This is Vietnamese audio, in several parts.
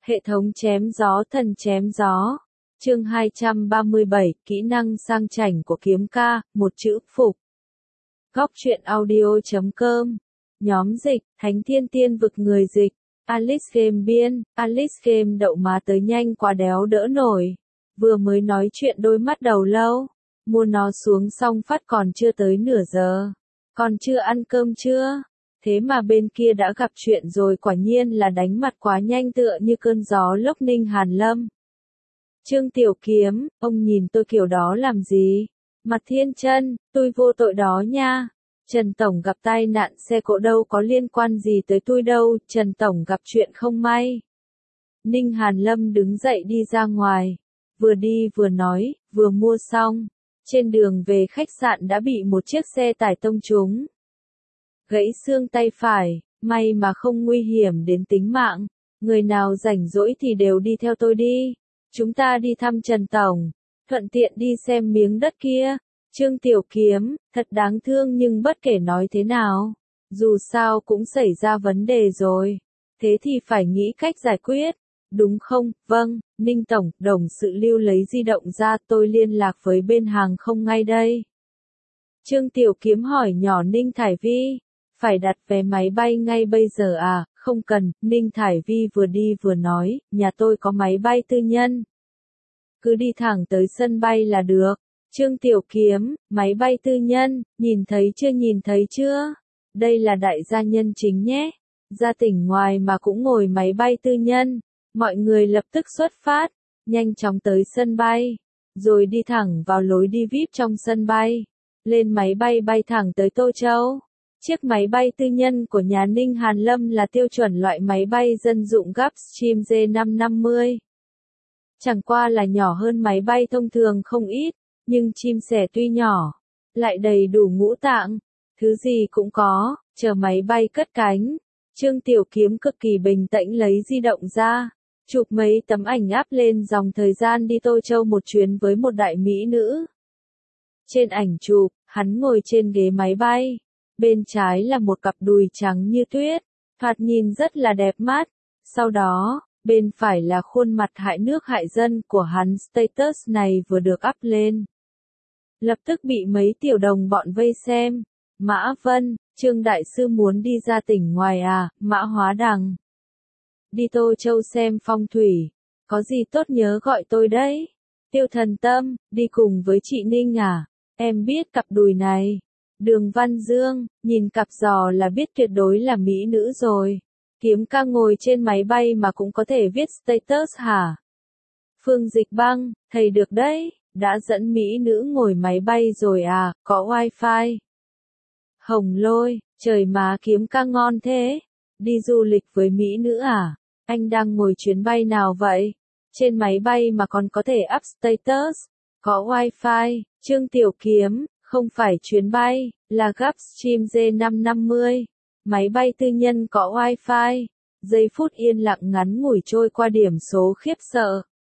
Hệ thống chém gió thần chém gió. Chương 237, kỹ năng sang chảnh của kiếm ca, một chữ phục. Góc truyện audio.com. Nhóm dịch, Thánh Thiên Tiên vực người dịch. Alice Game biên, Alice Game đậu má tới nhanh quá đéo đỡ nổi. Vừa mới nói chuyện đôi mắt đầu lâu. Mua nó xuống xong phát còn chưa tới nửa giờ. Còn chưa ăn cơm chưa? Thế mà bên kia đã gặp chuyện rồi, quả nhiên là đánh mặt quá nhanh tựa như cơn gió lốc Ninh Hàn Lâm. Trương Tiểu Kiếm, ông nhìn tôi kiểu đó làm gì? Mặt Thiên Chân, tôi vô tội đó nha. Trần Tổng gặp tai nạn xe cộ đâu có liên quan gì tới tôi đâu, Trần Tổng gặp chuyện không may. Ninh Hàn Lâm đứng dậy đi ra ngoài. Vừa đi vừa nói, vừa mua xong. Trên đường về khách sạn đã bị một chiếc xe tải tông trúng. Gãy xương tay phải, may mà không nguy hiểm đến tính mạng. Người nào rảnh rỗi thì đều đi theo tôi đi. Chúng ta đi thăm Trần Tổng, thuận tiện đi xem miếng đất kia. Trương Tiểu Kiếm, thật đáng thương nhưng bất kể nói thế nào, dù sao cũng xảy ra vấn đề rồi. Thế thì phải nghĩ cách giải quyết, đúng không? Vâng, Ninh Tổng, đồng sự Lưu lấy di động ra, tôi liên lạc với bên hàng không ngay đây. Trương Tiểu Kiếm hỏi nhỏ Ninh Thải Vi, phải đặt vé máy bay ngay bây giờ à? Không cần, Ninh Thải Vi vừa đi vừa nói, nhà tôi có máy bay tư nhân. Cứ đi thẳng tới sân bay là được. Trương Tiểu Kiếm, máy bay tư nhân, nhìn thấy chưa? Đây là đại gia nhân chính nhé. Ra tỉnh ngoài mà cũng ngồi máy bay tư nhân. Mọi người lập tức xuất phát, nhanh chóng tới sân bay, rồi đi thẳng vào lối đi VIP trong sân bay. Lên máy bay bay thẳng tới Tô Châu. Chiếc máy bay tư nhân của nhà Ninh Hàn Lâm là tiêu chuẩn loại máy bay dân dụng Gulfstream G550. Chẳng qua là nhỏ hơn máy bay thông thường không ít, nhưng chim sẻ tuy nhỏ, lại đầy đủ ngũ tạng, thứ gì cũng có. Chờ máy bay cất cánh, Trương Tiểu Kiếm cực kỳ bình tĩnh lấy di động ra, chụp mấy tấm ảnh áp lên dòng thời gian đi Tô Châu một chuyến với một đại mỹ nữ. Trên ảnh chụp, hắn ngồi trên ghế máy bay. Bên trái là một cặp đùi trắng như tuyết, thoạt nhìn rất là đẹp mắt. Sau đó, bên phải là khuôn mặt hại nước hại dân của hắn. Status này vừa được up lên, lập tức bị mấy tiểu đồng bọn vây xem. Mã Vân, Trương Đại Sư muốn đi ra tỉnh ngoài à? Mã Hóa Đằng, đi Tô Châu xem phong thủy, có gì tốt nhớ gọi tôi đấy. Tiêu Thần Tâm, đi cùng với chị Ninh à? Em biết cặp đùi này. Đường Văn Dương, nhìn cặp giò là biết tuyệt đối là mỹ nữ rồi. Kiếm ca ngồi trên máy bay mà cũng có thể viết status hả? Phương Dịch Băng, thầy được đấy, đã dẫn mỹ nữ ngồi máy bay rồi à, có wifi. Hồng Lôi, trời má Kiếm ca ngon thế. Đi du lịch với mỹ nữ à? Anh đang ngồi chuyến bay nào vậy? Trên máy bay mà còn có thể up status, có wifi. Trương Tiểu Kiếm, không phải chuyến bay, là Gulfstream G550. Máy bay tư nhân có wifi. Giây phút yên lặng ngắn ngủi trôi qua, điểm số khiếp sợ.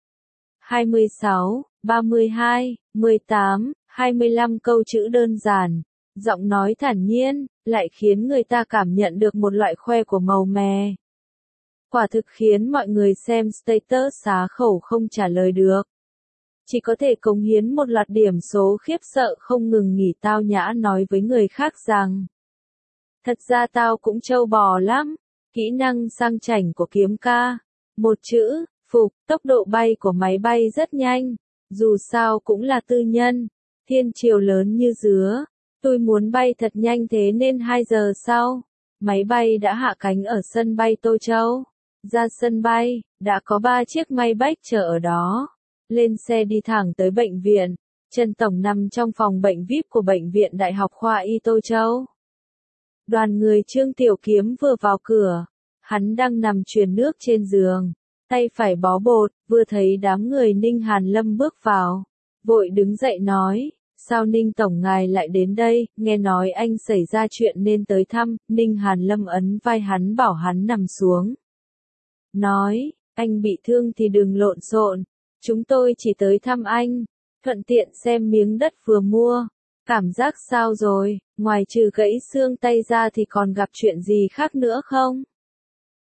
26, 32, 18, 25 câu chữ đơn giản. Giọng nói thản nhiên, lại khiến người ta cảm nhận được một loại khoe của màu mè. Quả thực khiến mọi người xem status xá khẩu không trả lời được. Chỉ có thể cống hiến một loạt điểm số khiếp sợ không ngừng nghỉ. Tao nhã nói với người khác rằng, thật ra tao cũng trâu bò lắm. Kỹ năng sang chảnh của kiếm ca, một chữ, phục. Tốc độ bay của máy bay rất nhanh, dù sao cũng là tư nhân. Thiên chiều lớn như dứa. Tôi muốn bay thật nhanh thế nên 2 giờ sau, máy bay đã hạ cánh ở sân bay Tô Châu. Ra sân bay, đã có 3 chiếc Maybach chờ ở đó. Lên xe đi thẳng tới bệnh viện. Trần Tổng nằm trong phòng bệnh VIP của Bệnh viện Đại học Khoa Y Tô Châu. Đoàn người Trương Tiểu Kiếm vừa vào cửa. Hắn đang nằm truyền nước trên giường, tay phải bó bột, vừa thấy đám người Ninh Hàn Lâm bước vào. Vội đứng dậy nói, sao Ninh Tổng ngài lại đến đây, nghe nói anh xảy ra chuyện nên tới thăm. Ninh Hàn Lâm ấn vai hắn bảo hắn nằm xuống. Nói, anh bị thương thì đừng lộn xộn. Chúng tôi chỉ tới thăm anh, thuận tiện xem miếng đất vừa mua. Cảm giác sao rồi, ngoài trừ gãy xương tay ra thì còn gặp chuyện gì khác nữa không?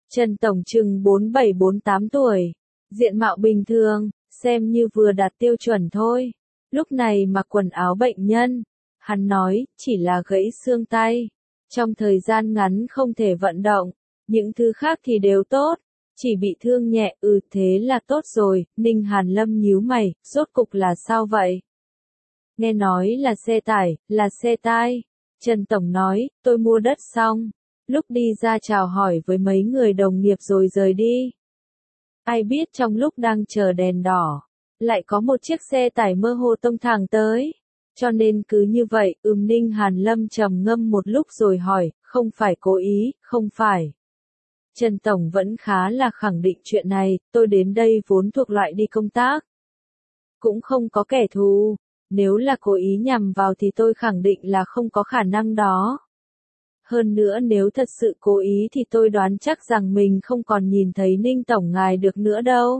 Trần Tổng chừng 47-48 tuổi, diện mạo bình thường, xem như vừa đạt tiêu chuẩn thôi. Lúc này mặc quần áo bệnh nhân, hắn nói, chỉ là gãy xương tay. Trong thời gian ngắn không thể vận động, những thứ khác thì đều tốt, chỉ bị thương nhẹ, thế là tốt rồi. Ninh Hàn Lâm nhíu mày, rốt cục là sao vậy? Nghe nói là xe tải, là xe tai. Trần Tổng nói, tôi mua đất xong, lúc đi ra chào hỏi với mấy người đồng nghiệp rồi rời đi. Ai biết trong lúc đang chờ đèn đỏ, lại có một chiếc xe tải mơ hồ tông thẳng tới. Cho nên cứ như vậy, Ninh Hàn Lâm trầm ngâm một lúc rồi hỏi, không phải cố ý, không phải. Trần Tổng vẫn khá là khẳng định chuyện này, tôi đến đây vốn thuộc loại đi công tác. Cũng không có kẻ thù, nếu là cố ý nhằm vào thì tôi khẳng định là không có khả năng đó. Hơn nữa nếu thật sự cố ý thì tôi đoán chắc rằng mình không còn nhìn thấy Ninh Tổng ngài được nữa đâu.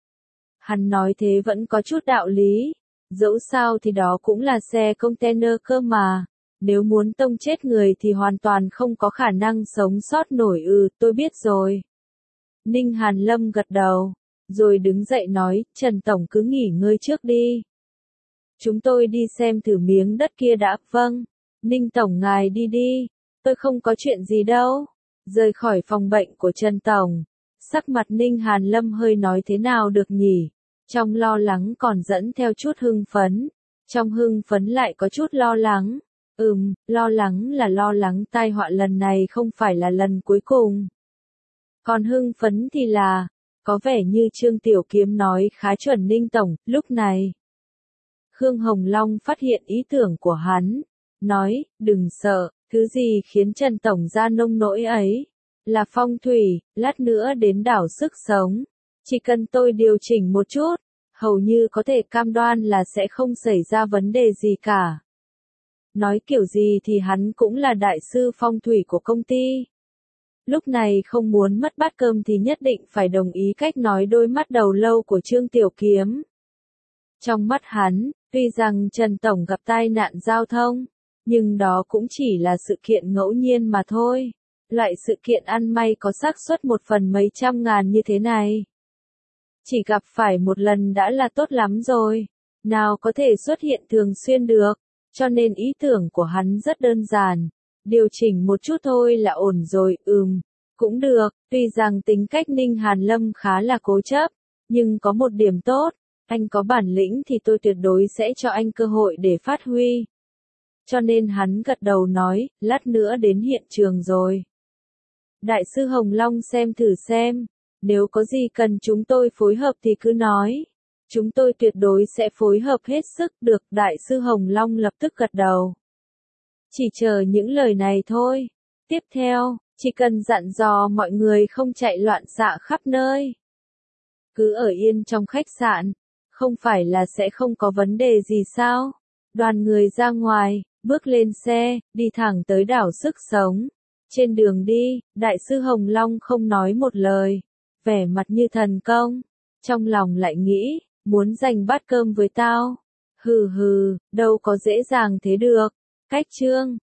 Hắn nói thế vẫn có chút đạo lý, dẫu sao thì đó cũng là xe container cơ mà. Nếu muốn tông chết người thì hoàn toàn không có khả năng sống sót nổi. Tôi biết rồi. Ninh Hàn Lâm gật đầu, rồi đứng dậy nói, Trần Tổng cứ nghỉ ngơi trước đi. Chúng tôi đi xem thử miếng đất kia đã. Vâng, Ninh Tổng ngài đi đi, tôi không có chuyện gì đâu. Rời khỏi phòng bệnh của Trần Tổng, sắc mặt Ninh Hàn Lâm hơi nói thế nào được nhỉ? Trong lo lắng còn dẫn theo chút hưng phấn, trong hưng phấn lại có chút lo lắng. Lo lắng là lo lắng tai họa lần này không phải là lần cuối cùng. Còn hưng phấn thì là, có vẻ như Trương Tiểu Kiếm nói khá chuẩn Ninh Tổng. Lúc này, Khương Hồng Long phát hiện ý tưởng của hắn, nói, đừng sợ, thứ gì khiến Trần Tổng ra nông nỗi ấy, là phong thủy, lát nữa đến đảo sức sống. Chỉ cần tôi điều chỉnh một chút, hầu như có thể cam đoan là sẽ không xảy ra vấn đề gì cả. Nói kiểu gì thì hắn cũng là đại sư phong thủy của công ty. Lúc này không muốn mất bát cơm thì nhất định phải đồng ý cách nói đôi mắt đầu lâu của Trương Tiểu Kiếm. Trong mắt hắn, tuy rằng Trần Tổng gặp tai nạn giao thông, nhưng đó cũng chỉ là sự kiện ngẫu nhiên mà thôi. Loại sự kiện ăn may có xác suất 1 phần mấy trăm ngàn như thế này, chỉ gặp phải một lần đã là tốt lắm rồi, nào có thể xuất hiện thường xuyên được. Cho nên ý tưởng của hắn rất đơn giản, điều chỉnh một chút thôi là ổn rồi. Cũng được, tuy rằng tính cách Ninh Hàn Lâm khá là cố chấp, nhưng có một điểm tốt, anh có bản lĩnh thì tôi tuyệt đối sẽ cho anh cơ hội để phát huy. Cho nên hắn gật đầu nói, lát nữa đến hiện trường rồi. Đại sư Hồng Long xem thử xem, nếu có gì cần chúng tôi phối hợp thì cứ nói. Chúng tôi tuyệt đối sẽ phối hợp hết sức. Được, Đại sư Hồng Long lập tức gật đầu. Chỉ chờ những lời này thôi. Tiếp theo, chỉ cần dặn dò mọi người không chạy loạn xạ khắp nơi. Cứ ở yên trong khách sạn, không phải là sẽ không có vấn đề gì sao? Đoàn người ra ngoài, bước lên xe, đi thẳng tới đảo sức sống. Trên đường đi, Đại sư Hồng Long không nói một lời, vẻ mặt như thần công, trong lòng lại nghĩ, muốn giành bát cơm với tao. Đâu có dễ dàng thế được. Cách chương